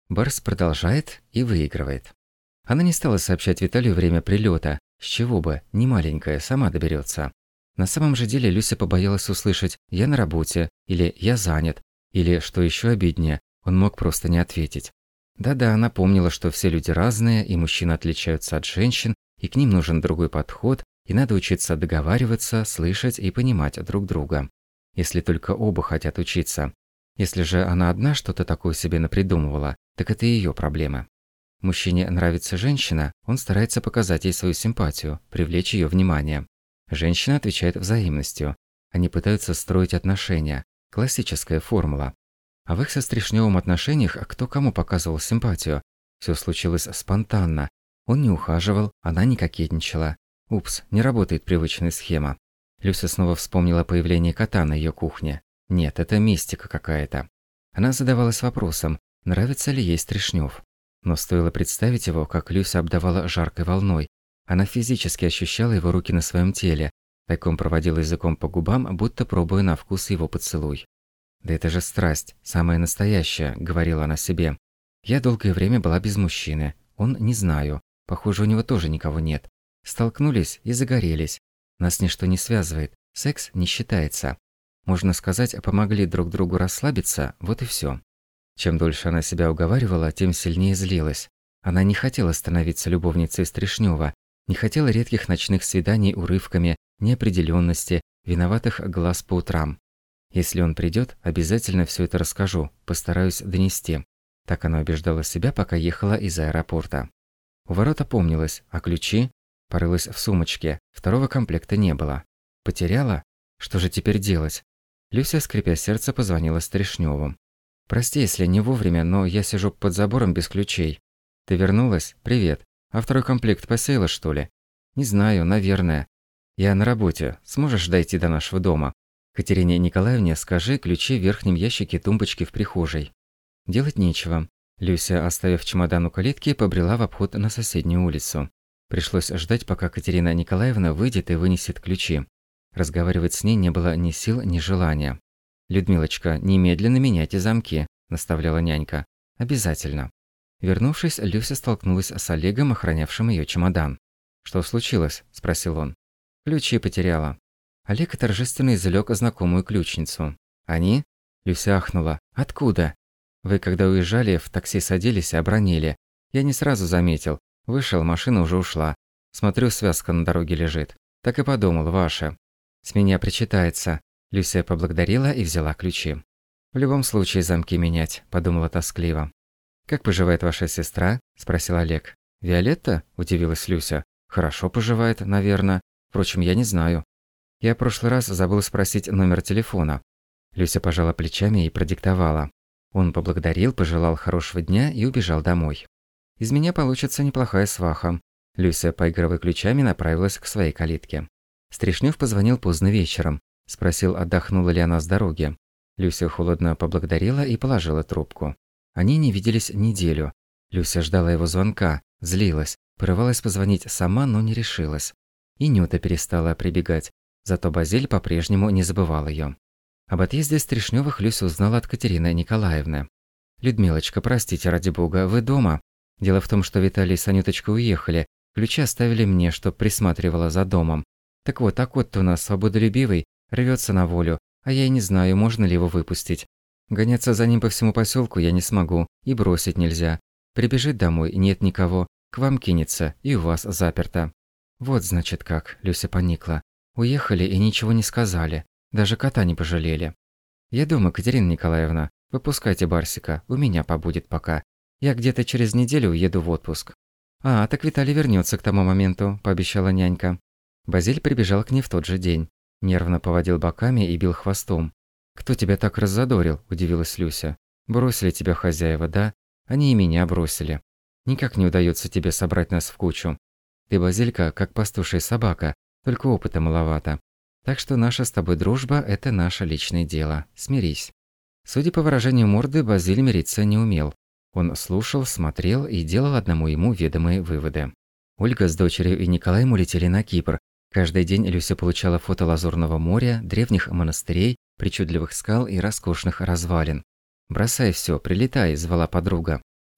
Барс продолжает и выигрывает. Она не стала сообщать Виталию время прилета. С чего бы, не маленькая, сама доберется. На самом же деле Люся побоялась услышать «я на работе» или «я занят», или, что еще обиднее, он мог просто не ответить. Да-да, она помнила, что все люди разные, и мужчины отличаются от женщин, и к ним нужен другой подход, и надо учиться договариваться, слышать и понимать друг друга. Если только оба хотят учиться. Если же она одна что-то такое себе напридумывала, так это ее проблема. Мужчине нравится женщина, он старается показать ей свою симпатию, привлечь ее внимание. Женщина отвечает взаимностью. Они пытаются строить отношения. Классическая формула. А в их со Стришневым отношениях кто кому показывал симпатию? Все случилось спонтанно. Он не ухаживал, она не кокетничала. Упс, не работает привычная схема. Люся снова вспомнила появление кота на ее кухне. Нет, это мистика какая-то. Она задавалась вопросом, нравится ли ей Стришнев. Но стоило представить его, как Люся обдавала жаркой волной. Она физически ощущала его руки на своем теле, тайком проводила языком по губам, будто пробуя на вкус его поцелуй. «Да это же страсть, самая настоящая», – говорила она себе. «Я долгое время была без мужчины. Он не знаю. Похоже, у него тоже никого нет. Столкнулись и загорелись. Нас ничто не связывает. Секс не считается. Можно сказать, помогли друг другу расслабиться, вот и все». Чем дольше она себя уговаривала, тем сильнее злилась. Она не хотела становиться любовницей Стришнева, не хотела редких ночных свиданий урывками, неопределенности, виноватых глаз по утрам. Если он придет, обязательно все это расскажу, постараюсь донести. Так она убеждала себя, пока ехала из аэропорта. У ворот опомнилась, а ключи? Порылась в сумочке, второго комплекта не было. Потеряла? Что же теперь делать? Люся, скрипя сердце, позвонила Стришневу. «Прости, если не вовремя, но я сижу под забором без ключей. Ты вернулась? Привет. А второй комплект посеяла, что ли?» «Не знаю, наверное. Я на работе. Сможешь дойти до нашего дома? Катерине Николаевне скажи ключи в верхнем ящике тумбочки в прихожей». Делать нечего. Люся, оставив чемодан у калитки, побрела в обход на соседнюю улицу. Пришлось ждать, пока Катерина Николаевна выйдет и вынесет ключи. Разговаривать с ней не было ни сил, ни желания. «Людмилочка, немедленно меняйте замки», – наставляла нянька. «Обязательно». Вернувшись, Люся столкнулась с Олегом, охранявшим ее чемодан. «Что случилось?» – спросил он. «Ключи потеряла». Олег торжественно извлек знакомую ключницу. «Они?» – Люся ахнула. «Откуда?» «Вы, когда уезжали, в такси садились и обронили. Я не сразу заметил. Вышел, машина уже ушла. Смотрю, связка на дороге лежит. Так и подумал, ваша. С меня причитается». Люся поблагодарила и взяла ключи. «В любом случае замки менять», – подумала тоскливо. «Как поживает ваша сестра?» – спросил Олег. «Виолетта?» – удивилась Люся. «Хорошо поживает, наверное. Впрочем, я не знаю. Я в прошлый раз забыла спросить номер телефона». Люся пожала плечами и продиктовала. Он поблагодарил, пожелал хорошего дня и убежал домой. «Из меня получится неплохая сваха». Люся, поигрывая ключами, направилась к своей калитке. Стришнев позвонил поздно вечером. Спросил, отдохнула ли она с дороги. Люся холодно поблагодарила и положила трубку. Они не виделись неделю. Люся ждала его звонка, злилась, порывалась позвонить сама, но не решилась. И Нюта перестала прибегать, зато Базиль по-прежнему не забывал ее. Об отъезде Стришневых Люся узнала от Катерины Николаевны. «Людмилочка, простите, ради бога, вы дома? Дело в том, что Виталий с Анюточкой уехали, ключи оставили мне, чтоб присматривала за домом. Так вот, а кот-то у нас свободолюбивый, рвется на волю, а я и не знаю, можно ли его выпустить. Гоняться за ним по всему поселку я не смогу, и бросить нельзя. Прибежит домой, нет никого, к вам кинется, и у вас заперто». «Вот, значит, как», – Люся поникла. «Уехали и ничего не сказали, даже кота не пожалели». «Я дома, Катерина Николаевна, выпускайте Барсика, у меня побудет пока. Я где-то через неделю уеду в отпуск». «А, так Виталий вернется к тому моменту», – пообещала нянька. Базиль прибежал к ней в тот же день. Нервно поводил боками и бил хвостом. «Кто тебя так раззадорил?» – удивилась Люся. «Бросили тебя хозяева, да? Они и меня бросили. Никак не удается тебе собрать нас в кучу. Ты, Базилька, как пастушая собака, только опыта маловато. Так что наша с тобой дружба – это наше личное дело. Смирись». Судя по выражению морды, Базиль мириться не умел. Он слушал, смотрел и делал одному ему ведомые выводы. Ольга с дочерью и Николаем улетели на Кипр. Каждый день Люся получала фото Лазурного моря, древних монастырей, причудливых скал и роскошных развалин. «Бросай все, прилетай», – звала подруга.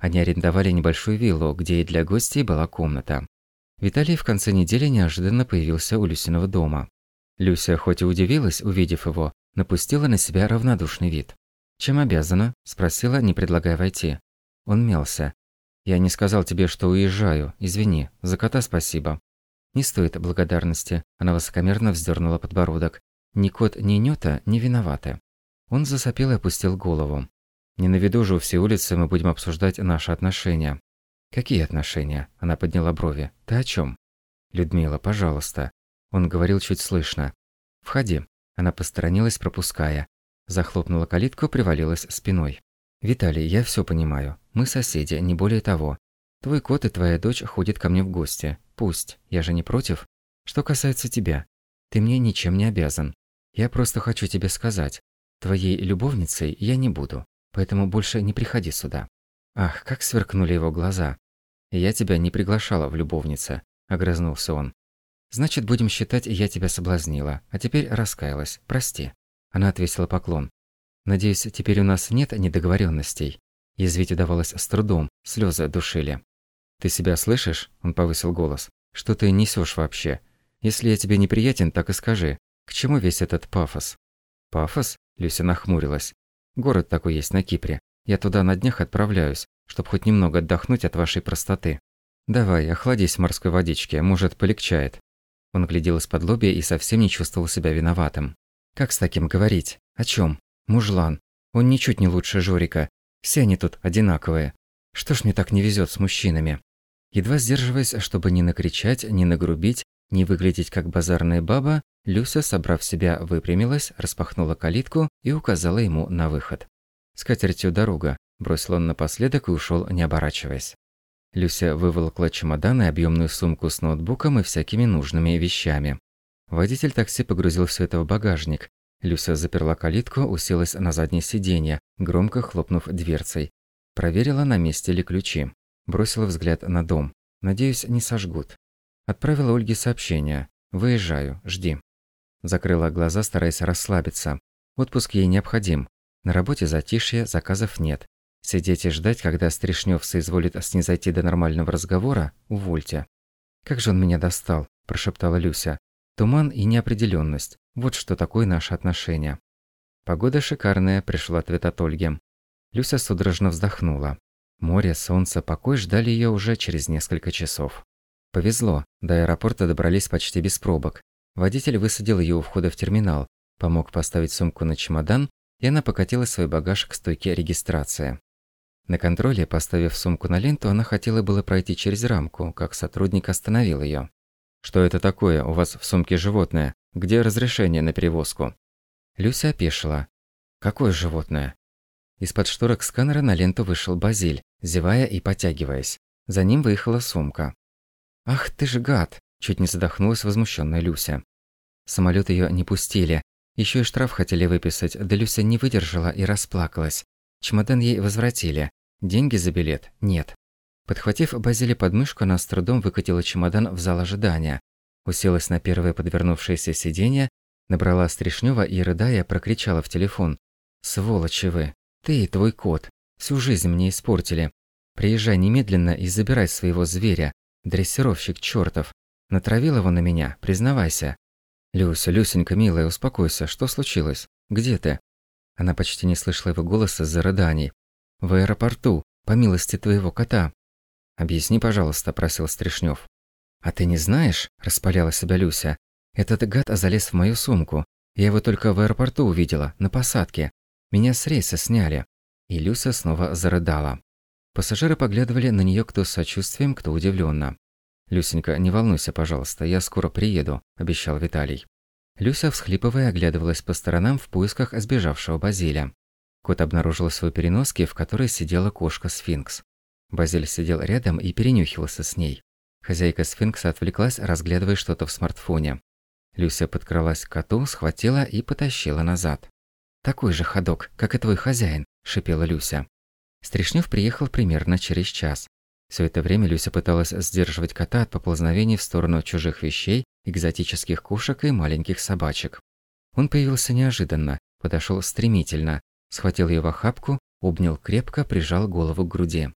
Они арендовали небольшую виллу, где и для гостей была комната. Виталий в конце недели неожиданно появился у Люсиного дома. Люся, хоть и удивилась, увидев его, напустила на себя равнодушный вид. «Чем обязана?» – спросила, не предлагая войти. Он мялся. «Я не сказал тебе, что уезжаю. Извини. За кота спасибо». «Не стоит благодарности», – она высокомерно вздернула подбородок. «Ни кот, ни Нюта не виноваты». Он засопел и опустил голову. «Не на виду же у всей улицы мы будем обсуждать наши отношения». «Какие отношения?» – она подняла брови. «Ты о чем?» «Людмила, пожалуйста». Он говорил чуть слышно. «Входи». Она посторонилась, пропуская. Захлопнула калитку, привалилась спиной. «Виталий, я все понимаю. Мы соседи, не более того. Твой кот и твоя дочь ходят ко мне в гости. Пусть. Я же не против. Что касается тебя, ты мне ничем не обязан. Я просто хочу тебе сказать. Твоей любовницей я не буду. Поэтому больше не приходи сюда». Ах, как сверкнули его глаза. «Я тебя не приглашала в любовницы», – огрызнулся он. «Значит, будем считать, я тебя соблазнила, а теперь раскаялась. Прости». Она отвесила поклон. «Надеюсь, теперь у нас нет недоговоренностей». Язвить удавалось с трудом, слезы душили. «Ты себя слышишь?» – он повысил голос. «Что ты несешь вообще? Если я тебе неприятен, так и скажи. К чему весь этот пафос?» «Пафос?» – Люся нахмурилась. «Город такой есть на Кипре. Я туда на днях отправляюсь, чтобы хоть немного отдохнуть от вашей простоты. Давай, охладись в морской водичке, может, полегчает». Он глядел из-под лобья и совсем не чувствовал себя виноватым. «Как с таким говорить? О чем? Мужлан. Он ничуть не лучше Жорика. Все они тут одинаковые. Что ж мне так не везет с мужчинами?» Едва сдерживаясь, чтобы не накричать, не нагрубить, не выглядеть как базарная баба, Люся, собрав себя, выпрямилась, распахнула калитку и указала ему на выход. «С катертью дорога», – бросил он напоследок и ушел, не оборачиваясь. Люся выволокла чемодан и объемную сумку с ноутбуком и всякими нужными вещами. Водитель такси погрузил все это в багажник. Люся заперла калитку, уселась на заднее сиденье, громко хлопнув дверцей. Проверила, на месте ли ключи. Бросила взгляд на дом. «Надеюсь, не сожгут». Отправила Ольге сообщение. «Выезжаю, жди». Закрыла глаза, стараясь расслабиться. Отпуск ей необходим. На работе затишье, заказов нет. Сидеть и ждать, когда Стришнёв соизволит снизойти до нормального разговора, увольте. «Как же он меня достал», – прошептала Люся. «Туман и неопределенность. Вот что такое наши отношения». «Погода шикарная», – пришел ответ от Ольги. Люся судорожно вздохнула. Море, солнце, покой ждали ее уже через несколько часов. Повезло, до аэропорта добрались почти без пробок. Водитель высадил ее у входа в терминал, помог поставить сумку на чемодан, и она покатила свой багаж к стойке регистрации. На контроле, поставив сумку на ленту, она хотела было пройти через рамку, как сотрудник остановил ее. «Что это такое? У вас в сумке животное. Где разрешение на перевозку?» Люся опешила. «Какое животное?» Из-под шторок сканера на ленту вышел Базиль, зевая и потягиваясь. За ним выехала сумка. «Ах ты ж гад!» – чуть не задохнулась возмущенная Люся. Самолет ее не пустили. Еще и штраф хотели выписать, да Люся не выдержала и расплакалась. Чемодан ей возвратили. Деньги за билет – нет. Подхватив Базиле под мышку, она с трудом выкатила чемодан в зал ожидания. Уселась на первое подвернувшееся сиденье, набрала Стришнёва и, рыдая, прокричала в телефон. «Сволочи вы! Ты и твой кот! Всю жизнь мне испортили! Приезжай немедленно и забирай своего зверя! Дрессировщик чёртов! Натравил его на меня, признавайся!» «Люся, Люсенька, милая, успокойся, что случилось? Где ты?» Она почти не слышала его голоса из-за рыданий. «В аэропорту, по милости твоего кота». «Объясни, пожалуйста», – просил Стришнёв. «А ты не знаешь?» – распаляла себя Люся. «Этот гад залез в мою сумку. Я его только в аэропорту увидела, на посадке. Меня с рейса сняли». И Люся снова зарыдала. Пассажиры поглядывали на нее кто с сочувствием, кто удивленно. «Люсенька, не волнуйся, пожалуйста, я скоро приеду», – обещал Виталий. Люся, всхлипывая, оглядывалась по сторонам в поисках сбежавшего Базиля. Кот обнаружил свою переноске, в которой сидела кошка-сфинкс. Базиль сидел рядом и перенюхивался с ней. Хозяйка сфинкса отвлеклась, разглядывая что-то в смартфоне. Люся подкралась к коту, схватила и потащила назад. «Такой же ходок, как и твой хозяин», – шипела Люся. Стришнёв приехал примерно через час. Все это время Люся пыталась сдерживать кота от поползновений в сторону чужих вещей, экзотических кошек и маленьких собачек. Он появился неожиданно, подошел стремительно, схватил ее в охапку, обнял крепко, прижал голову к груди.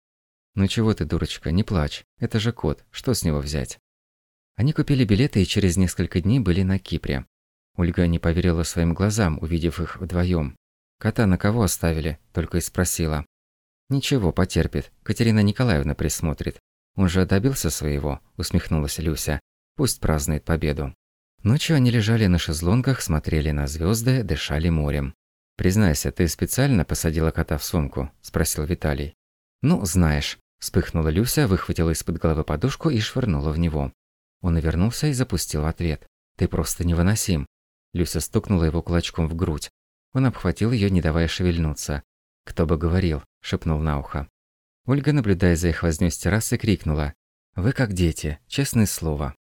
«Ну чего ты, дурочка, не плачь. Это же кот, что с него взять?» Они купили билеты и через несколько дней были на Кипре. Ольга не поверила своим глазам, увидев их вдвоем. «Кота на кого оставили?» – только и спросила. «Ничего, потерпит. Катерина Николаевна присмотрит. Он же добился своего», – усмехнулась Люся. «Пусть празднует победу». Ночью они лежали на шезлонгах, смотрели на звезды, дышали морем. «Признайся, ты специально посадила кота в сумку?» – спросил Виталий. «Ну, знаешь». Вспыхнула Люся, выхватила из-под головы подушку и швырнула в него. Он навернулся и запустил ответ. «Ты просто невыносим». Люся стукнула его кулачком в грудь. Он обхватил ее, не давая шевельнуться. «Кто бы говорил», – шепнул на ухо. Ольга, наблюдая за их вознёй с террасы, крикнула. «Вы как дети, честное слово».